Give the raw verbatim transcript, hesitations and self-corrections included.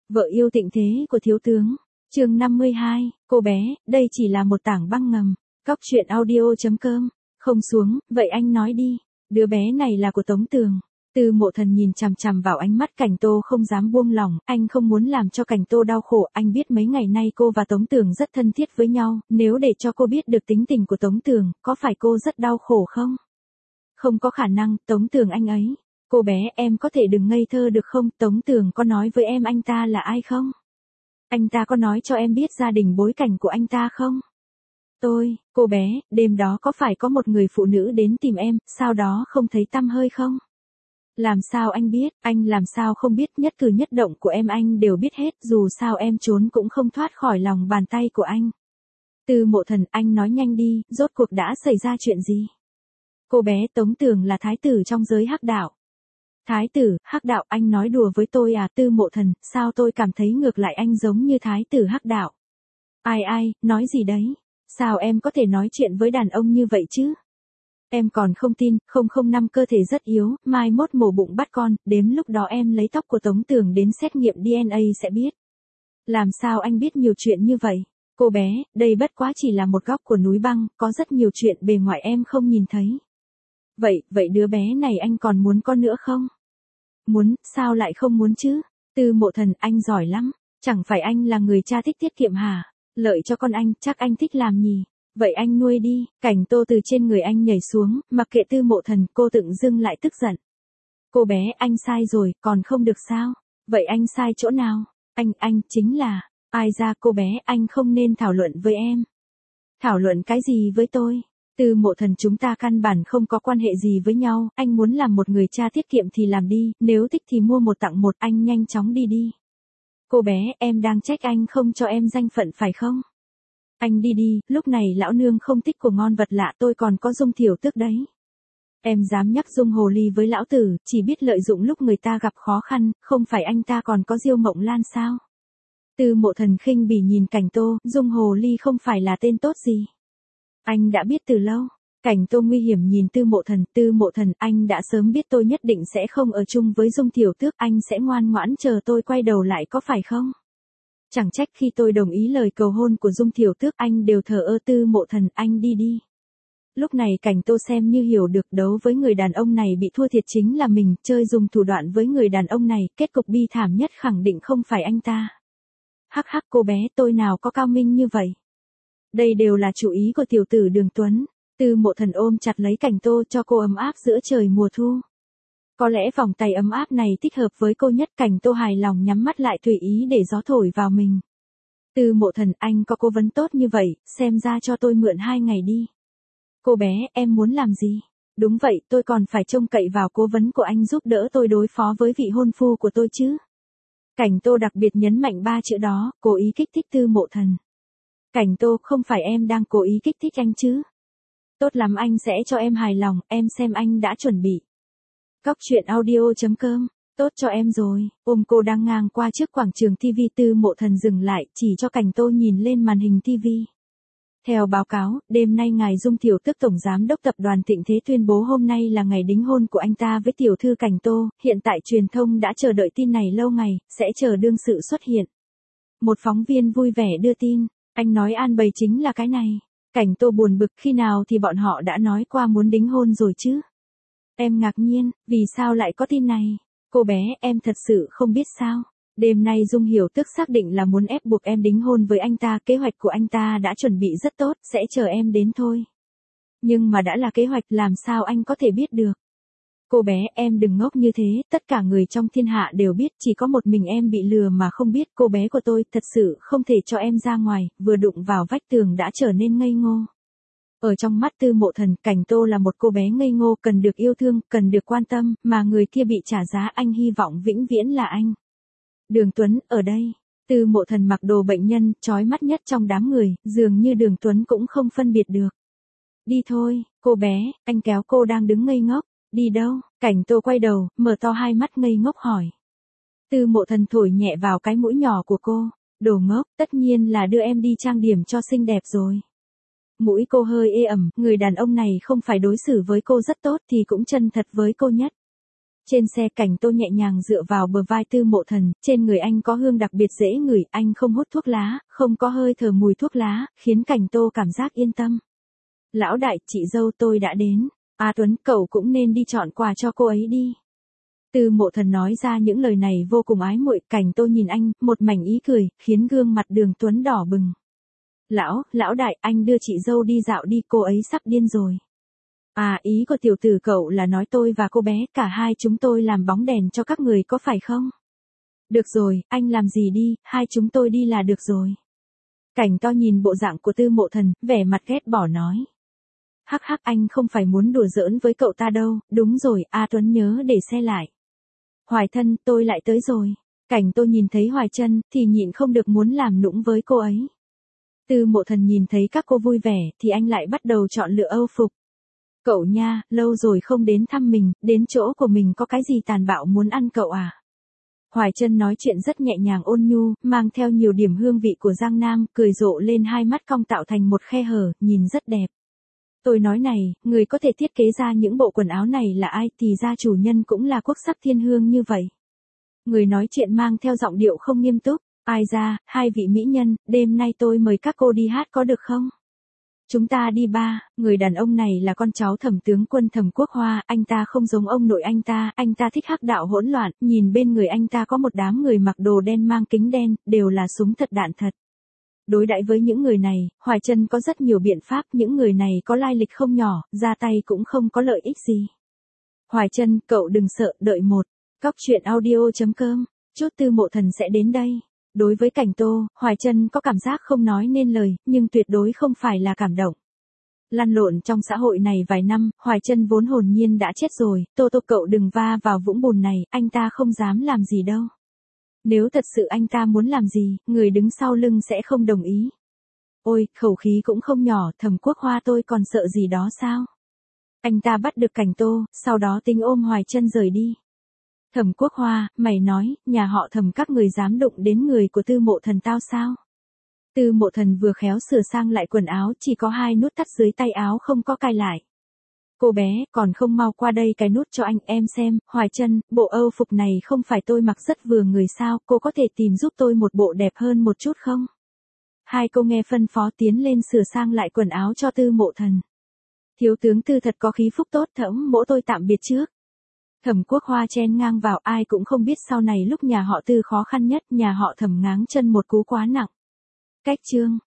Vợ yêu tịnh thế của thiếu tướng. Chương năm mươi hai, cô bé, đây chỉ là một tảng băng ngầm. Cóc truyện audio chấm com. Không xuống, vậy anh nói đi. Đứa bé này là của Tống Tường. Tư Mộ Thần nhìn chằm chằm vào ánh mắt Cảnh Tô không dám buông lỏng, anh không muốn làm cho Cảnh Tô đau khổ, anh biết mấy ngày nay cô và Tống Tường rất thân thiết với nhau, nếu để cho cô biết được tính tình của Tống Tường, có phải cô rất đau khổ không? Không có khả năng, Tống Tường anh ấy. Cô bé, em có thể đừng ngây thơ được không? Tống Tường có nói với em anh ta là ai không? Anh ta có nói cho em biết gia đình bối cảnh của anh ta không? Tôi, cô bé, đêm đó có phải có một người phụ nữ đến tìm em, sau đó không thấy tăm hơi không? Làm sao anh biết, anh làm sao không biết, nhất cử nhất động của em anh đều biết hết, dù sao em trốn cũng không thoát khỏi lòng bàn tay của anh. Tư Mộ Thần, anh nói nhanh đi, rốt cuộc đã xảy ra chuyện gì? Cô bé, Tống Tường là thái tử trong giới hắc đạo. Thái tử, hắc đạo, anh nói đùa với tôi à? Tư Mộ Thần, sao tôi cảm thấy ngược lại anh giống như thái tử hắc đạo? Ai ai, nói gì đấy? Sao em có thể nói chuyện với đàn ông như vậy chứ? Em còn không tin, không không năm cơ thể rất yếu, mai mốt mổ bụng bắt con, đến lúc đó em lấy tóc của Tống Tường đến xét nghiệm đê en a sẽ biết. Làm sao anh biết nhiều chuyện như vậy? Cô bé, đây bất quá chỉ là một góc của núi băng, có rất nhiều chuyện bề ngoài em không nhìn thấy. Vậy, vậy đứa bé này anh còn muốn con nữa không? Muốn, sao lại không muốn chứ? Tư Mộ Thần, anh giỏi lắm, chẳng phải anh là người cha thích tiết kiệm hả? Lợi cho con anh, chắc anh thích làm nhỉ? Vậy anh nuôi đi. Cảnh Tô từ trên người anh nhảy xuống, mặc kệ Tư Mộ Thần, cô tự dưng lại tức giận. Cô bé, anh sai rồi, còn không được sao? Vậy anh sai chỗ nào? Anh, anh, chính là, ai ra cô bé, anh không nên thảo luận với em. Thảo luận cái gì với tôi? Tư Mộ Thần, chúng ta căn bản không có quan hệ gì với nhau, anh muốn làm một người cha tiết kiệm thì làm đi, nếu thích thì mua một tặng một, anh nhanh chóng đi đi. Cô bé, em đang trách anh không cho em danh phận phải không? Anh đi đi, lúc này lão nương không thích của ngon vật lạ, tôi còn có Dung Thiểu Tước đấy. Em dám nhắc Dung Hồ Ly với lão tử, chỉ biết lợi dụng lúc người ta gặp khó khăn, không phải anh ta còn có Diêu Mộng Lan sao? Tư Mộ Thần khinh bỉ nhìn Cảnh Tô, Dung Hồ Ly không phải là tên tốt gì. Anh đã biết từ lâu. Cảnh Tô nguy hiểm nhìn Tư Mộ Thần, Tư Mộ Thần, anh đã sớm biết tôi nhất định sẽ không ở chung với Dung Thiểu Tước, anh sẽ ngoan ngoãn chờ tôi quay đầu lại có phải không? Chẳng trách khi tôi đồng ý lời cầu hôn của Dung Thiểu Tước anh đều thờ ơ. Tư Mộ Thần, anh đi đi. Lúc này Cảnh Tô xem như hiểu được đấu với người đàn ông này bị thua thiệt chính là mình, chơi dùng thủ đoạn với người đàn ông này, kết cục bi thảm nhất khẳng định không phải anh ta. Hắc hắc, cô bé, tôi nào có cao minh như vậy. Đây đều là chủ ý của tiểu tử Đường Tuấn. Tư Mộ Thần ôm chặt lấy Cảnh Tô cho cô ấm áp giữa trời mùa thu. Có lẽ vòng tay ấm áp này thích hợp với cô nhất. Cảnh Tô hài lòng nhắm mắt lại tùy ý để gió thổi vào mình. Tư Mộ Thần, anh có cố vấn tốt như vậy, xem ra cho tôi mượn hai ngày đi. Cô bé, em muốn làm gì? Đúng vậy, tôi còn phải trông cậy vào cố vấn của anh giúp đỡ tôi đối phó với vị hôn phu của tôi chứ. Cảnh Tô đặc biệt nhấn mạnh ba chữ đó, cố ý kích thích Tư Mộ Thần. Cảnh Tô, không phải em đang cố ý kích thích anh chứ? Tốt lắm, anh sẽ cho em hài lòng, em xem anh đã chuẩn bị. Cóc truyện audio chấm com, tốt cho em rồi. Ôm cô đang ngang qua trước quảng trường ti vi, Tư Mộ Thần dừng lại, chỉ cho Cảnh Tô nhìn lên màn hình ti vi. Theo báo cáo, đêm nay ngài Dung Thiểu Tước tổng giám đốc tập đoàn Thịnh Thế tuyên bố hôm nay là ngày đính hôn của anh ta với tiểu thư Cảnh Tô, hiện tại truyền thông đã chờ đợi tin này lâu ngày, sẽ chờ đương sự xuất hiện. Một phóng viên vui vẻ đưa tin, anh nói an bày chính là cái này. Cảnh Tô buồn bực, khi nào thì bọn họ đã nói qua muốn đính hôn rồi chứ? Em ngạc nhiên, vì sao lại có tin này? Cô bé, em thật sự không biết sao? Đêm nay Dung Hiểu Tước xác định là muốn ép buộc em đính hôn với anh ta, kế hoạch của anh ta đã chuẩn bị rất tốt, sẽ chờ em đến thôi. Nhưng mà đã là kế hoạch, làm sao anh có thể biết được? Cô bé, em đừng ngốc như thế, tất cả người trong thiên hạ đều biết, chỉ có một mình em bị lừa mà không biết. Cô bé của tôi, thật sự không thể cho em ra ngoài, vừa đụng vào vách tường đã trở nên ngây ngô. Ở trong mắt Tư Mộ Thần, Cảnh Tô là một cô bé ngây ngô, cần được yêu thương, cần được quan tâm, mà người kia bị trả giá, anh hy vọng vĩnh viễn là anh. Đường Tuấn, ở đây. Tư Mộ Thần mặc đồ bệnh nhân, chói mắt nhất trong đám người, dường như Đường Tuấn cũng không phân biệt được. Đi thôi, cô bé, anh kéo cô đang đứng ngây ngốc. Đi đâu? Cảnh Tô quay đầu, mở to hai mắt ngây ngốc hỏi. Tư Mộ Thần thổi nhẹ vào cái mũi nhỏ của cô. Đồ ngốc, tất nhiên là đưa em đi trang điểm cho xinh đẹp rồi. Mũi cô hơi ê ẩm, người đàn ông này không phải đối xử với cô rất tốt thì cũng chân thật với cô nhất. Trên xe Cảnh Tô nhẹ nhàng dựa vào bờ vai Tư Mộ Thần, trên người anh có hương đặc biệt dễ ngửi, anh không hút thuốc lá, không có hơi thở mùi thuốc lá, khiến Cảnh Tô cảm giác yên tâm. Lão đại, chị dâu tôi đã đến. A Tuấn, cậu cũng nên đi chọn quà cho cô ấy đi. Tư Mộ Thần nói ra những lời này vô cùng ái muội, Cảnh Tô nhìn anh, một mảnh ý cười, khiến gương mặt Đường Tuấn đỏ bừng. Lão, lão đại, anh đưa chị dâu đi dạo đi, cô ấy sắp điên rồi. À, ý của tiểu tử cậu là nói tôi và cô bé, cả hai chúng tôi làm bóng đèn cho các người có phải không? Được rồi, anh làm gì đi, hai chúng tôi đi là được rồi. Cảnh To nhìn bộ dạng của Tư Mộ Thần, vẻ mặt ghét bỏ nói. Hắc hắc, anh không phải muốn đùa giỡn với cậu ta đâu, đúng rồi, A Tuấn nhớ để xe lại. Hoài thân, tôi lại tới rồi. Cảnh Tô nhìn thấy Hoài Chân, thì nhịn không được muốn làm nũng với cô ấy. Tư Mộ Thần nhìn thấy các cô vui vẻ, thì anh lại bắt đầu chọn lựa âu phục. Cậu nha, lâu rồi không đến thăm mình, đến chỗ của mình có cái gì tàn bạo muốn ăn cậu à? Hoài Chân nói chuyện rất nhẹ nhàng ôn nhu, mang theo nhiều điểm hương vị của Giang Nam, cười rộ lên, hai mắt cong tạo thành một khe hở, nhìn rất đẹp. Tôi nói này, người có thể thiết kế ra những bộ quần áo này là ai, thì ra chủ nhân cũng là quốc sắc thiên hương như vậy. Người nói chuyện mang theo giọng điệu không nghiêm túc, ai ra, hai vị mỹ nhân, đêm nay tôi mời các cô đi hát có được không? Chúng ta đi ba, người đàn ông này là con cháu Thẩm tướng quân Thẩm Quốc Hoa, anh ta không giống ông nội anh ta, anh ta thích hắc đạo hỗn loạn, nhìn bên người anh ta có một đám người mặc đồ đen mang kính đen, đều là súng thật đạn thật. Đối đãi với những người này, Hoài Chân có rất nhiều biện pháp, những người này có lai lịch không nhỏ, ra tay cũng không có lợi ích gì. Hoài Chân, cậu đừng sợ, đợi một. Cóc truyện audio chấm com, chút Tư Mộ Thần sẽ đến đây. Đối với Cảnh Tô, Hoài Chân có cảm giác không nói nên lời, nhưng tuyệt đối không phải là cảm động. Lăn lộn trong xã hội này vài năm, Hoài Chân vốn hồn nhiên đã chết rồi, Tô Tô cậu đừng va vào vũng bùn này, anh ta không dám làm gì đâu. Nếu thật sự anh ta muốn làm gì, người đứng sau lưng sẽ không đồng ý. Ôi, khẩu khí cũng không nhỏ, Thẩm Quốc Hoa tôi còn sợ gì đó sao? Anh ta bắt được Cảnh Tô, sau đó tính ôm Hoài Chân rời đi. Thẩm Quốc Hoa, mày nói, nhà họ Thẩm các người dám đụng đến người của Tư Mộ Thần tao sao? Tư Mộ Thần vừa khéo sửa sang lại quần áo, chỉ có hai nút thắt dưới tay áo không có cài lại. Cô bé, còn không mau qua đây cái nút cho anh em xem, Hoài Chân, bộ âu phục này không phải tôi mặc rất vừa người sao, cô có thể tìm giúp tôi một bộ đẹp hơn một chút không? Hai cô nghe phân phó tiến lên sửa sang lại quần áo cho Tư Mộ Thần. Thiếu tướng Tư thật có khí phúc tốt, Thẩm mỗ tôi tạm biệt trước. Thẩm Quốc Hoa chen ngang vào, ai cũng không biết sau này lúc nhà họ Tư khó khăn nhất, nhà họ Thẩm ngáng chân một cú quá nặng. Cách chương